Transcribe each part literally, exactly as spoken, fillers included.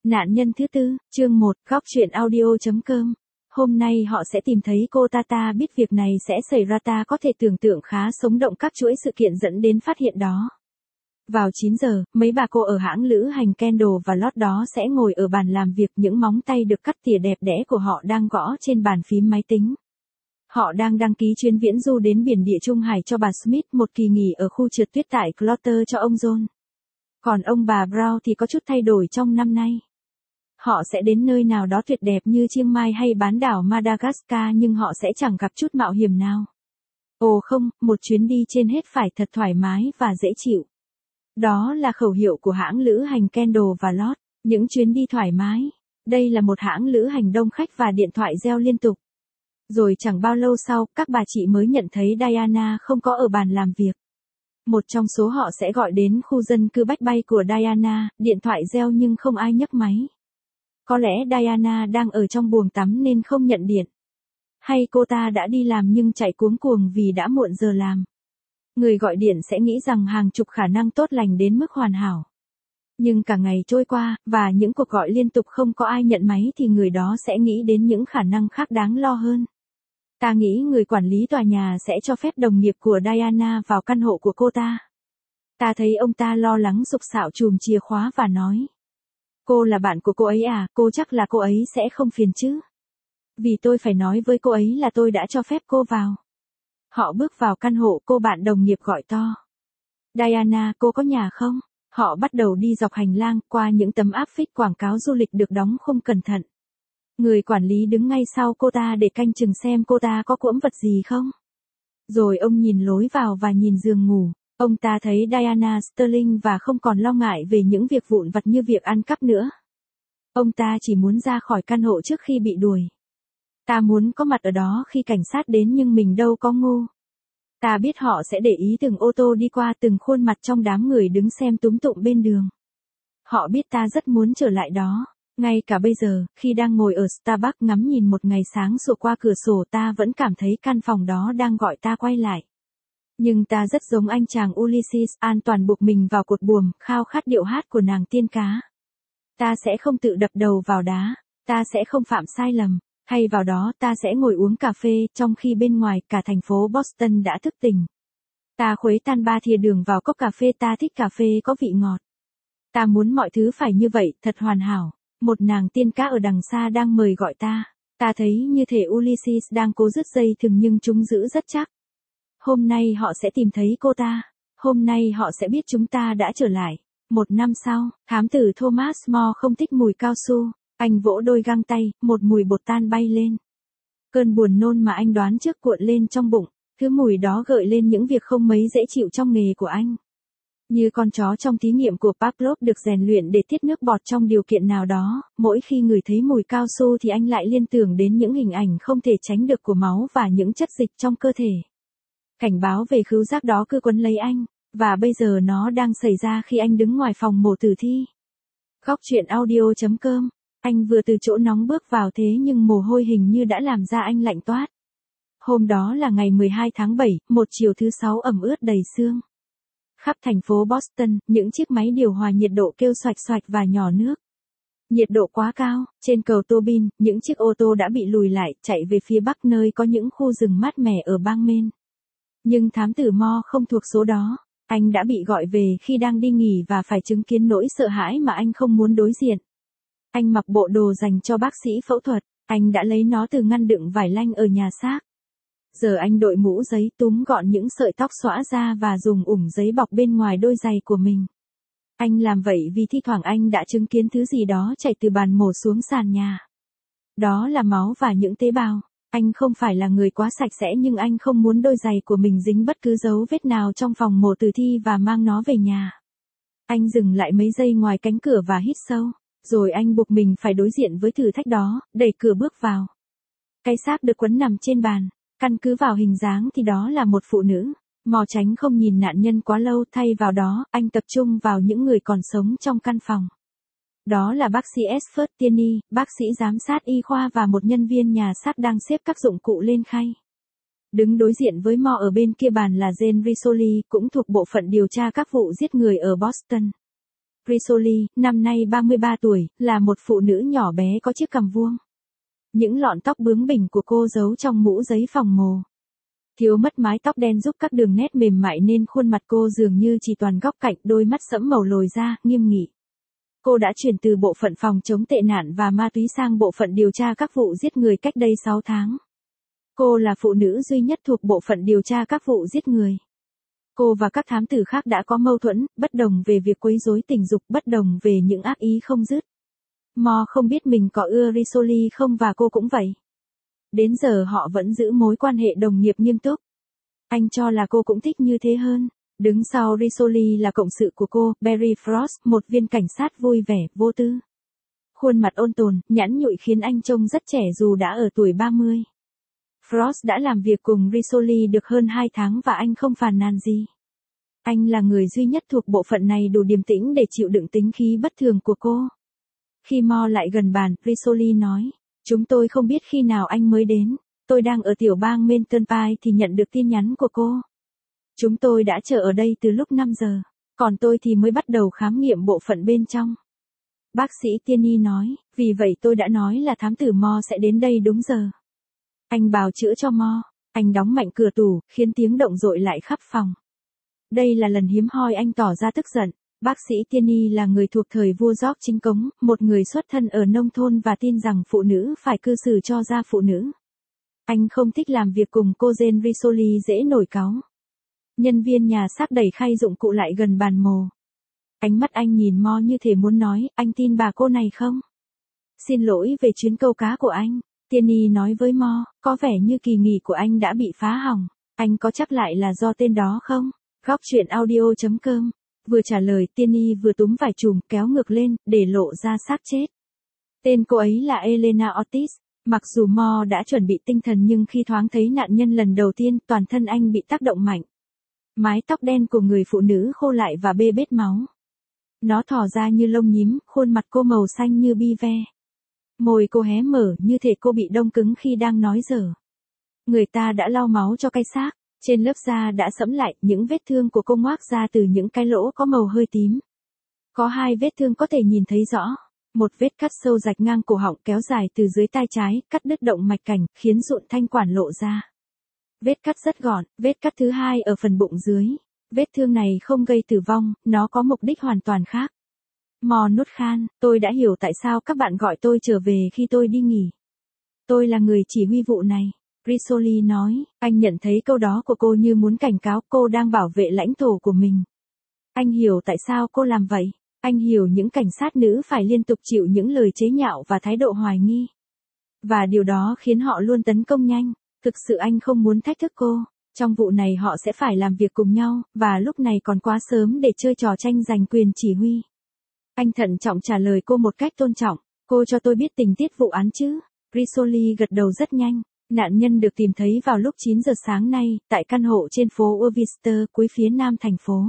Nạn nhân thứ tư, chương một, góc truyện audio.com. Hôm nay họ sẽ tìm thấy cô ta ta biết việc này sẽ xảy ra ta có thể tưởng tượng khá sống động các chuỗi sự kiện dẫn đến phát hiện đó. Vào chín giờ, mấy bà cô ở hãng lữ hành Kendall và Lott đó sẽ ngồi ở bàn làm việc, những móng tay được cắt tỉa đẹp đẽ của họ đang gõ trên bàn phím máy tính. Họ đang đăng ký chuyến viễn du đến biển Địa Trung Hải cho bà Smith, một kỳ nghỉ ở khu trượt tuyết tại Clotter cho ông John. Còn ông bà Brown thì có chút thay đổi trong năm nay. Họ sẽ đến nơi nào đó tuyệt đẹp như Chiang Mai hay bán đảo Madagascar, nhưng họ sẽ chẳng gặp chút mạo hiểm nào. Ồ không, một chuyến đi trên hết phải thật thoải mái và dễ chịu. Đó là khẩu hiệu của hãng lữ hành Kendall và Lott, những chuyến đi thoải mái. Đây là một hãng lữ hành đông khách và điện thoại reo liên tục. Rồi chẳng bao lâu sau, các bà chị mới nhận thấy Diana không có ở bàn làm việc. Một trong số họ sẽ gọi đến khu dân cư bách bay của Diana, điện thoại reo nhưng không ai nhấc máy. Có lẽ Diana đang ở trong buồng tắm nên không nhận điện. Hay cô ta đã đi làm nhưng chạy cuống cuồng vì đã muộn giờ làm. Người gọi điện sẽ nghĩ rằng hàng chục khả năng tốt lành đến mức hoàn hảo. Nhưng cả ngày trôi qua, và những cuộc gọi liên tục không có ai nhận máy thì người đó sẽ nghĩ đến những khả năng khác đáng lo hơn. Ta nghĩ người quản lý tòa nhà sẽ cho phép đồng nghiệp của Diana vào căn hộ của cô ta. Ta thấy ông ta lo lắng sục sạo chùm chìa khóa và nói. Cô là bạn của cô ấy à, cô chắc là cô ấy sẽ không phiền chứ. Vì tôi phải nói với cô ấy là tôi đã cho phép cô vào. Họ bước vào căn hộ, cô bạn đồng nghiệp gọi to. Diana, cô có nhà không? Họ bắt đầu đi dọc hành lang, qua những tấm áp phích quảng cáo du lịch được đóng không cẩn thận. Người quản lý đứng ngay sau cô ta để canh chừng xem cô ta có cuỗm vật gì không. Rồi ông nhìn lối vào và nhìn giường ngủ. Ông ta thấy Diana Sterling và không còn lo ngại về những việc vụn vặt như việc ăn cắp nữa. Ông ta chỉ muốn ra khỏi căn hộ trước khi bị đuổi. Ta muốn có mặt ở đó khi cảnh sát đến nhưng mình đâu có ngu. Ta biết họ sẽ để ý từng ô tô đi qua, từng khuôn mặt trong đám người đứng xem túm tụm bên đường. Họ biết ta rất muốn trở lại đó. Ngay cả bây giờ, khi đang ngồi ở Starbucks ngắm nhìn một ngày sáng sủa qua cửa sổ, ta vẫn cảm thấy căn phòng đó đang gọi ta quay lại. Nhưng ta rất giống anh chàng Ulysses, an toàn buộc mình vào cột buồm, khao khát điệu hát của nàng tiên cá. Ta sẽ không tự đập đầu vào đá, ta sẽ không phạm sai lầm. Thay vào đó ta sẽ ngồi uống cà phê, trong khi bên ngoài cả thành phố Boston đã thức tỉnh. Ta khuấy tan ba thìa đường vào cốc cà phê, ta thích cà phê có vị ngọt. Ta muốn mọi thứ phải như vậy, thật hoàn hảo. Một nàng tiên cá ở đằng xa đang mời gọi ta. Ta thấy như thể Ulysses đang cố rứt dây thừng nhưng chúng giữ rất chắc. Hôm nay họ sẽ tìm thấy cô ta. Hôm nay họ sẽ biết chúng ta đã trở lại. Một năm sau, thám tử Thomas More không thích mùi cao su. Anh vỗ đôi găng tay, một mùi bột tan bay lên. Cơn buồn nôn mà anh đoán trước cuộn lên trong bụng. Thứ mùi đó gợi lên những việc không mấy dễ chịu trong nghề của anh. Như con chó trong thí nghiệm của Pavlov được rèn luyện để tiết nước bọt trong điều kiện nào đó, mỗi khi ngửi thấy mùi cao su thì anh lại liên tưởng đến những hình ảnh không thể tránh được của máu và những chất dịch trong cơ thể. Cảnh báo về khứu giác đó cứ quấn lấy anh, và bây giờ nó đang xảy ra khi anh đứng ngoài phòng mổ tử thi. Góc truyện audio.com. Anh vừa từ chỗ nóng bước vào thế nhưng mồ hôi hình như đã làm da anh lạnh toát. Hôm đó là ngày mười hai tháng bảy, một chiều thứ sáu ẩm ướt đầy sương. Khắp thành phố Boston, những chiếc máy điều hòa nhiệt độ kêu xoạch xoạch và nhỏ nước. Nhiệt độ quá cao, trên cầu Tobin, những chiếc ô tô đã bị lùi lại, chạy về phía bắc nơi có những khu rừng mát mẻ ở bang Maine. Nhưng thám tử Mo không thuộc số đó. Anh đã bị gọi về khi đang đi nghỉ và phải chứng kiến nỗi sợ hãi mà anh không muốn đối diện. Anh mặc bộ đồ dành cho bác sĩ phẫu thuật, anh đã lấy nó từ ngăn đựng vải lanh ở nhà xác. Giờ anh đội mũ giấy, túm gọn những sợi tóc xõa ra và dùng ủng giấy bọc bên ngoài đôi giày của mình. Anh làm vậy vì thi thoảng anh đã chứng kiến thứ gì đó chảy từ bàn mổ xuống sàn nhà. Đó là máu và những tế bào. Anh không phải là người quá sạch sẽ nhưng anh không muốn đôi giày của mình dính bất cứ dấu vết nào trong phòng mổ tử thi và mang nó về nhà. Anh dừng lại mấy giây ngoài cánh cửa và hít sâu. Rồi anh buộc mình phải đối diện với thử thách đó, đẩy cửa bước vào. Cái xác được quấn nằm trên bàn. Căn cứ vào hình dáng thì đó là một phụ nữ. Mò tránh không nhìn nạn nhân quá lâu, thay vào đó, anh tập trung vào những người còn sống trong căn phòng. Đó là bác sĩ Esford Tierney, bác sĩ giám sát y khoa và một nhân viên nhà xác đang xếp các dụng cụ lên khay. Đứng đối diện với Mo ở bên kia bàn là Jane Risoli, cũng thuộc bộ phận điều tra các vụ giết người ở Boston. Rizzoli, năm nay ba mươi ba tuổi, là một phụ nữ nhỏ bé có chiếc cằm vuông. Những lọn tóc bướng bỉnh của cô giấu trong mũ giấy phòng mồ. Thiếu mất mái tóc đen giúp các đường nét mềm mại nên khuôn mặt cô dường như chỉ toàn góc cạnh, đôi mắt sẫm màu lồi ra, nghiêm nghị. Cô đã chuyển từ bộ phận phòng chống tệ nạn và ma túy sang bộ phận điều tra các vụ giết người cách đây sáu tháng. Cô là phụ nữ duy nhất thuộc bộ phận điều tra các vụ giết người. Cô và các thám tử khác đã có mâu thuẫn, bất đồng về việc quấy rối tình dục, bất đồng về những ác ý không dứt. Mo không biết mình có ưa Rizzoli không và cô cũng vậy. Đến giờ họ vẫn giữ mối quan hệ đồng nghiệp nghiêm túc. Anh cho là cô cũng thích như thế hơn. Đứng sau Rizzoli là cộng sự của cô, Barry Frost, một viên cảnh sát vui vẻ, vô tư. Khuôn mặt ôn tồn, nhẵn nhụi khiến anh trông rất trẻ dù đã ở tuổi ba mươi. Frost đã làm việc cùng Rizzoli được hơn hai tháng và anh không phàn nàn gì. Anh là người duy nhất thuộc bộ phận này đủ điềm tĩnh để chịu đựng tính khí bất thường của cô. Khi Mo lại gần bàn, Rizzoli nói, chúng tôi không biết khi nào anh mới đến. Tôi đang ở tiểu bang Maine Turnpike thì nhận được tin nhắn của cô. Chúng tôi đã chờ ở đây từ lúc năm giờ, còn tôi thì mới bắt đầu khám nghiệm bộ phận bên trong. Bác sĩ Tierney nói, vì vậy tôi đã nói là thám tử Mo sẽ đến đây đúng giờ. Anh bào chữa cho Mo, anh đóng mạnh cửa tủ, khiến tiếng động dội lại khắp phòng. Đây là lần hiếm hoi anh tỏ ra tức giận. Bác sĩ Tierney là người thuộc thời vua George chính cống, một người xuất thân ở nông thôn và tin rằng phụ nữ phải cư xử cho ra phụ nữ. Anh không thích làm việc cùng cô Jane Rizzoli dễ nổi cáu. Nhân viên nhà xác đẩy khay dụng cụ lại gần bàn mồ. Ánh mắt anh nhìn Mo như thể muốn nói, anh tin bà cô này không? Xin lỗi về chuyến câu cá của anh. Tierney nói với Mo, có vẻ như kỳ nghỉ của anh đã bị phá hỏng. Anh có chắc lại là do tên đó không? Góc chuyện audio chấm com. Vừa trả lời, Tierney vừa túm vải chùm, kéo ngược lên, để lộ ra xác chết. Tên cô ấy là Elena Ortiz. Mặc dù Mo đã chuẩn bị tinh thần nhưng khi thoáng thấy nạn nhân lần đầu tiên, toàn thân anh bị tác động mạnh. Mái tóc đen của người phụ nữ khô lại và bê bết máu. Nó thò ra như lông nhím, khuôn mặt cô màu xanh như bi ve. Môi cô hé mở như thể cô bị đông cứng khi đang nói dở. Người ta đã lau máu cho cái xác. Trên lớp da đã sẫm lại, những vết thương của cô ngoác ra từ những cái lỗ có màu hơi tím. Có hai vết thương có thể nhìn thấy rõ. Một vết cắt sâu rạch ngang cổ họng kéo dài từ dưới tai trái, cắt đứt động mạch cảnh, khiến sụn thanh quản lộ ra. Vết cắt rất gọn, vết cắt thứ hai ở phần bụng dưới. Vết thương này không gây tử vong, nó có mục đích hoàn toàn khác. Mo nuốt khan, tôi đã hiểu tại sao các bạn gọi tôi trở về khi tôi đi nghỉ. Tôi là người chỉ huy vụ này. Rizzoli nói, anh nhận thấy câu đó của cô như muốn cảnh cáo cô đang bảo vệ lãnh thổ của mình. Anh hiểu tại sao cô làm vậy. Anh hiểu những cảnh sát nữ phải liên tục chịu những lời chế nhạo và thái độ hoài nghi. Và điều đó khiến họ luôn tấn công nhanh. Thực sự anh không muốn thách thức cô. Trong vụ này họ sẽ phải làm việc cùng nhau, và lúc này còn quá sớm để chơi trò tranh giành quyền chỉ huy. Anh thận trọng trả lời cô một cách tôn trọng. Cô cho tôi biết tình tiết vụ án chứ? Rizzoli gật đầu rất nhanh. Nạn nhân được tìm thấy vào lúc chín giờ sáng nay, tại căn hộ trên phố Worcester, cuối phía nam thành phố.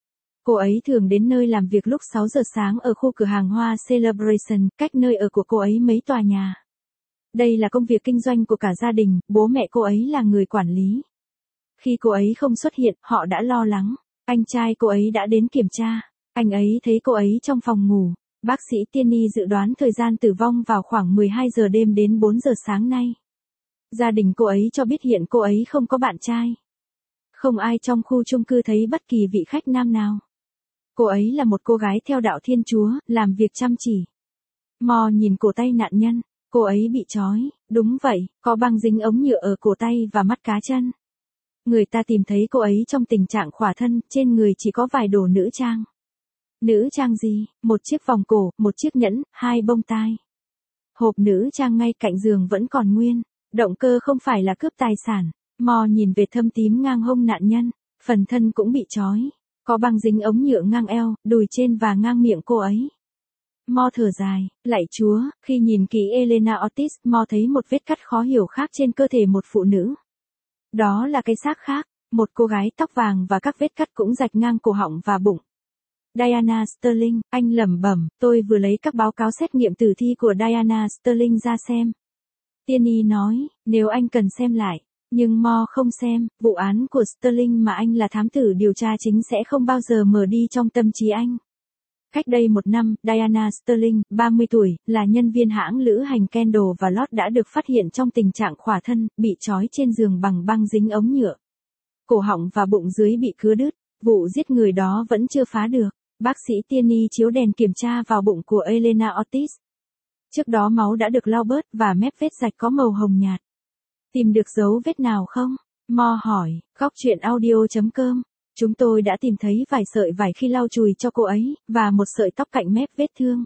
Cô ấy thường đến nơi làm việc lúc sáu giờ sáng ở khu cửa hàng hoa Celebration, cách nơi ở của cô ấy mấy tòa nhà. Đây là công việc kinh doanh của cả gia đình, bố mẹ cô ấy là người quản lý. Khi cô ấy không xuất hiện, họ đã lo lắng. Anh trai cô ấy đã đến kiểm tra. Anh ấy thấy cô ấy trong phòng ngủ. Bác sĩ Tierney dự đoán thời gian tử vong vào khoảng mười hai giờ đêm đến bốn giờ sáng nay. Gia đình cô ấy cho biết hiện cô ấy không có bạn trai. Không ai trong khu chung cư thấy bất kỳ vị khách nam nào. Cô ấy là một cô gái theo đạo Thiên Chúa, làm việc chăm chỉ. Mo nhìn cổ tay nạn nhân. Cô ấy bị trói, đúng vậy, có băng dính ống nhựa ở cổ tay và mắt cá chân. Người ta tìm thấy cô ấy trong tình trạng khỏa thân, trên người chỉ có vài đồ nữ trang. Nữ trang gì? Một chiếc vòng cổ, một chiếc nhẫn, hai bông tai. Hộp nữ trang ngay cạnh giường vẫn còn nguyên. Động cơ không phải là cướp tài sản. Mo nhìn về thâm tím ngang hông nạn nhân. Phần thân cũng bị trói. Có băng dính ống nhựa ngang eo, đùi trên và ngang miệng cô ấy. Mo thở dài, lạy Chúa, khi nhìn kỹ Elena Ortiz, Mo thấy một vết cắt khó hiểu khác trên cơ thể một phụ nữ. Đó là cái xác khác, một cô gái tóc vàng và các vết cắt cũng rạch ngang cổ họng và bụng. Diana Sterling, anh lẩm bẩm, tôi vừa lấy các báo cáo xét nghiệm tử thi của Diana Sterling ra xem. Tierney nói, nếu anh cần xem lại, nhưng Mo không xem, vụ án của Sterling mà anh là thám tử điều tra chính sẽ không bao giờ mở đi trong tâm trí anh. Cách đây một năm, Diana Sterling, ba mươi tuổi, là nhân viên hãng lữ hành Kendall và Lott đã được phát hiện trong tình trạng khỏa thân, bị trói trên giường bằng băng dính ống nhựa. Cổ họng và bụng dưới bị cứa đứt, vụ giết người đó vẫn chưa phá được. Bác sĩ Tierney chiếu đèn kiểm tra vào bụng của Elena Ortiz. Trước đó máu đã được lau bớt và mép vết rạch có màu hồng nhạt. Tìm được dấu vết nào không? Mo hỏi, góc chuyện audio chấm com. Chúng tôi đã tìm thấy vài sợi vải khi lau chùi cho cô ấy, và một sợi tóc cạnh mép vết thương.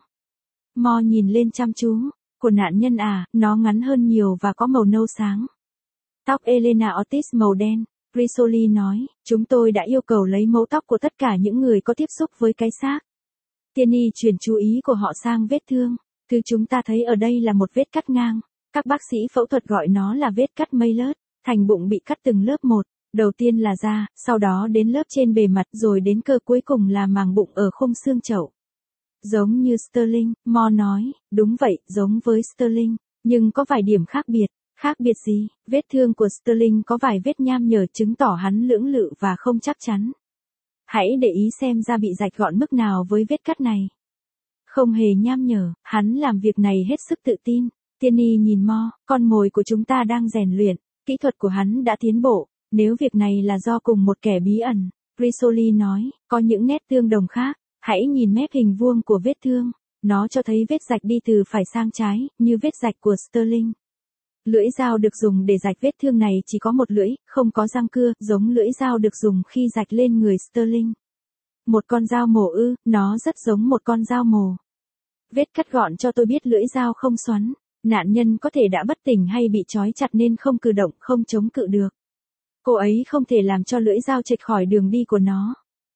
Mo nhìn lên chăm chú. Của nạn nhân à, nó ngắn hơn nhiều và có màu nâu sáng. Tóc Elena Ortiz màu đen. Risoli nói, chúng tôi đã yêu cầu lấy mẫu tóc của tất cả những người có tiếp xúc với cái xác. Tierney chuyển chú ý của họ sang vết thương. Thứ chúng ta thấy ở đây là một vết cắt ngang. Các bác sĩ phẫu thuật gọi nó là vết cắt Maillard. Thành bụng bị cắt từng lớp một. Đầu tiên là da, sau đó đến lớp trên bề mặt rồi đến cơ cuối cùng là màng bụng ở khung xương chậu. Giống như Sterling, Mo nói, đúng vậy, giống với Sterling, nhưng có vài điểm khác biệt. Khác biệt gì? Vết thương của Sterling có vài vết nham nhở chứng tỏ hắn lưỡng lự và không chắc chắn. Hãy để ý xem da bị rạch gọn mức nào với vết cắt này. Không hề nham nhở, hắn làm việc này hết sức tự tin. Tierney nhìn Mo, con mồi của chúng ta đang rèn luyện, kỹ thuật của hắn đã tiến bộ. Nếu việc này là do cùng một kẻ bí ẩn, Risoli nói, có những nét tương đồng khác. Hãy nhìn mép hình vuông của vết thương. Nó cho thấy vết rạch đi từ phải sang trái, như vết rạch của Sterling. Lưỡi dao được dùng để rạch vết thương này chỉ có một lưỡi, không có răng cưa, giống lưỡi dao được dùng khi rạch lên người Sterling. Một con dao mổ ư, nó rất giống một con dao mổ. Vết cắt gọn cho tôi biết lưỡi dao không xoắn. Nạn nhân có thể đã bất tỉnh hay bị trói chặt nên không cử động, không chống cự được. Cô ấy không thể làm cho lưỡi dao chệch khỏi đường đi của nó.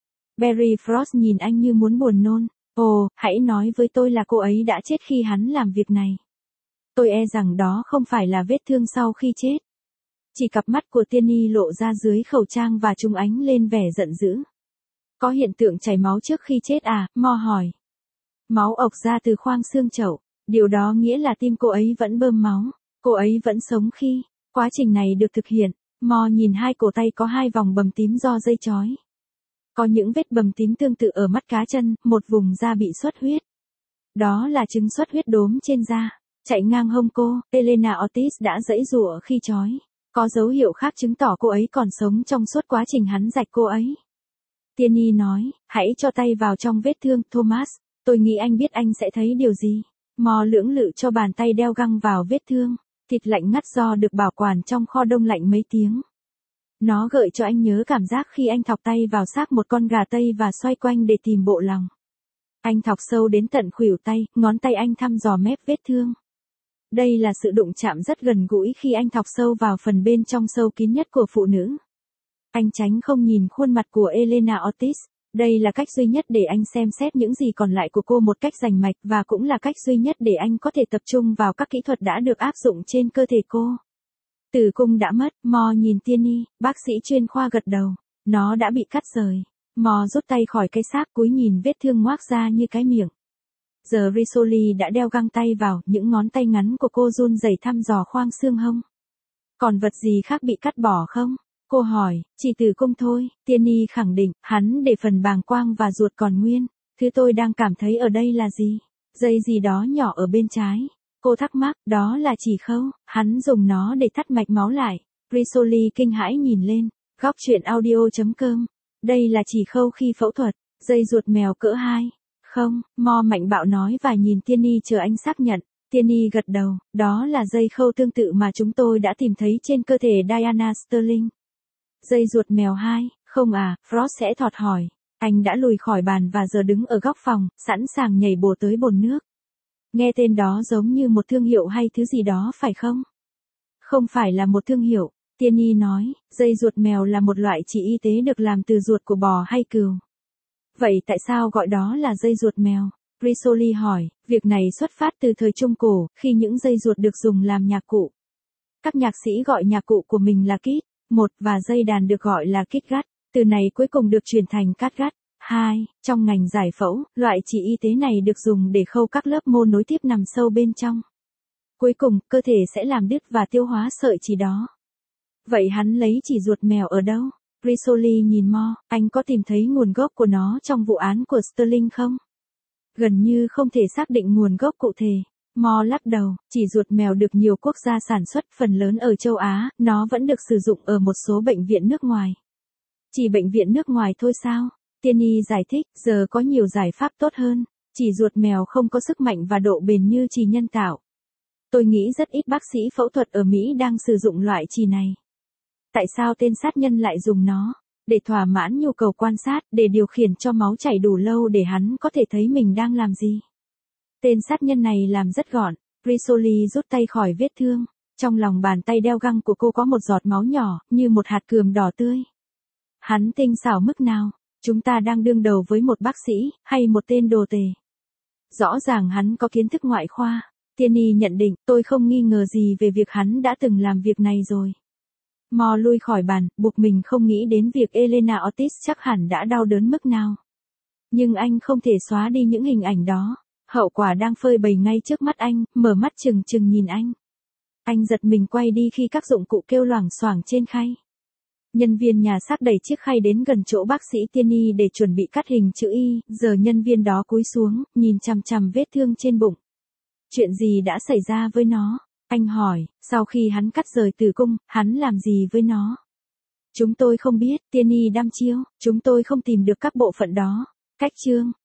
Barry Frost nhìn anh như muốn buồn nôn. Ồ, hãy nói với tôi là cô ấy đã chết khi hắn làm việc này. Tôi e rằng đó không phải là vết thương sau khi chết. Chỉ cặp mắt của Tierney lộ ra dưới khẩu trang và chúng ánh lên vẻ giận dữ. Có hiện tượng chảy máu trước khi chết à? Mo hỏi. Máu ộc ra từ khoang xương chậu. Điều đó nghĩa là tim cô ấy vẫn bơm máu. Cô ấy vẫn sống khi quá trình này được thực hiện. Mo nhìn hai cổ tay có hai vòng bầm tím do dây chói. Có những vết bầm tím tương tự ở mắt cá chân, một vùng da bị xuất huyết. Đó là chứng xuất huyết đốm trên da. Chạy ngang hông cô, Elena Ortiz đã giãy giụa khi trói. Có dấu hiệu khác chứng tỏ cô ấy còn sống trong suốt quá trình hắn rạch cô ấy. Tierney nói, hãy cho tay vào trong vết thương, Thomas. Tôi nghĩ anh biết anh sẽ thấy điều gì. Mo lưỡng lự cho bàn tay đeo găng vào vết thương. Thịt lạnh ngắt do được bảo quản trong kho đông lạnh mấy tiếng. Nó gợi cho anh nhớ cảm giác khi anh thọc tay vào xác một con gà tây và xoay quanh để tìm bộ lòng. Anh thọc sâu đến tận khuỷu tay, ngón tay anh thăm dò mép vết thương. Đây là sự đụng chạm rất gần gũi khi anh thọc sâu vào phần bên trong sâu kín nhất của phụ nữ. Anh tránh không nhìn khuôn mặt của Elena Ortiz. Đây là cách duy nhất để anh xem xét những gì còn lại của cô một cách rành mạch và cũng là cách duy nhất để anh có thể tập trung vào các kỹ thuật đã được áp dụng trên cơ thể cô. Tử cung đã mất, Mo nhìn Tierney, bác sĩ chuyên khoa gật đầu. Nó đã bị cắt rời. Mo rút tay khỏi cái xác cúi nhìn vết thương ngoác ra như cái miệng. Giờ Risoli đã đeo găng tay vào, những ngón tay ngắn của cô run rẩy thăm dò khoang xương hông. Còn vật gì khác bị cắt bỏ không? Cô hỏi, chỉ tử cung thôi. Tierney khẳng định, hắn để phần bàng quang và ruột còn nguyên. Thứ tôi đang cảm thấy ở đây là gì? Dây gì đó nhỏ ở bên trái. Cô thắc mắc, đó là chỉ khâu. Hắn dùng nó để thắt mạch máu lại. Risoli kinh hãi nhìn lên. Góc chuyện audio chấm com. Đây là chỉ khâu khi phẫu thuật. Dây ruột mèo cỡ hai. Không, Mo mạnh bạo nói và nhìn Tierney chờ anh xác nhận. Tierney gật đầu, đó là dây khâu tương tự mà chúng tôi đã tìm thấy trên cơ thể Diana Sterling. Dây ruột mèo hai, không à, Frost sẽ thọt hỏi. Anh đã lùi khỏi bàn và giờ đứng ở góc phòng, sẵn sàng nhảy bổ tới bồn nước. Nghe tên đó giống như một thương hiệu hay thứ gì đó phải không? Không phải là một thương hiệu, Tierney nói, dây ruột mèo là một loại chỉ y tế được làm từ ruột của bò hay cừu. Vậy tại sao gọi đó là dây ruột mèo? Risoli hỏi, việc này xuất phát từ thời Trung Cổ, khi những dây ruột được dùng làm nhạc cụ. Các nhạc sĩ gọi nhạc cụ của mình là kit, một và dây đàn được gọi là kit gắt. Từ này cuối cùng được chuyển thành cắt gắt. Hai, trong ngành giải phẫu, loại chỉ y tế này được dùng để khâu các lớp mô nối tiếp nằm sâu bên trong. Cuối cùng, cơ thể sẽ làm đứt và tiêu hóa sợi chỉ đó. Vậy hắn lấy chỉ ruột mèo ở đâu? Risoli nhìn Mo, anh có tìm thấy nguồn gốc của nó trong vụ án của Sterling không? Gần như không thể xác định nguồn gốc cụ thể. Mo lắc đầu, chỉ ruột mèo được nhiều quốc gia sản xuất, phần lớn ở châu Á, nó vẫn được sử dụng ở một số bệnh viện nước ngoài. Chỉ bệnh viện nước ngoài thôi sao? Tiên y giải thích, giờ có nhiều giải pháp tốt hơn. Chỉ ruột mèo không có sức mạnh và độ bền như chì nhân tạo. Tôi nghĩ rất ít bác sĩ phẫu thuật ở Mỹ đang sử dụng loại chì này. Tại sao tên sát nhân lại dùng nó? Để thỏa mãn nhu cầu quan sát, để điều khiển cho máu chảy đủ lâu để hắn có thể thấy mình đang làm gì. Tên sát nhân này làm rất gọn. Risoli rút tay khỏi vết thương. Trong lòng bàn tay đeo găng của cô có một giọt máu nhỏ, như một hạt cườm đỏ tươi. Hắn tinh xảo mức nào? Chúng ta đang đương đầu với một bác sĩ, hay một tên đồ tể? Rõ ràng hắn có kiến thức ngoại khoa. Tiên y nhận định, tôi không nghi ngờ gì về việc hắn đã từng làm việc này rồi. Mo lui khỏi bàn, buộc mình không nghĩ đến việc Elena Ortiz chắc hẳn đã đau đớn mức nào. Nhưng anh không thể xóa đi những hình ảnh đó. Hậu quả đang phơi bày ngay trước mắt anh, mở mắt trừng trừng nhìn anh. Anh giật mình quay đi khi các dụng cụ kêu loảng xoảng trên khay. Nhân viên nhà xác đẩy chiếc khay đến gần chỗ bác sĩ tiên y để chuẩn bị cắt hình chữ Y, giờ nhân viên đó cúi xuống, nhìn chằm chằm vết thương trên bụng. Chuyện gì đã xảy ra với nó? Anh hỏi, sau khi hắn cắt rời tử cung, hắn làm gì với nó? Chúng tôi không biết, tiên y đăm chiêu, chúng tôi không tìm được các bộ phận đó. Cách chương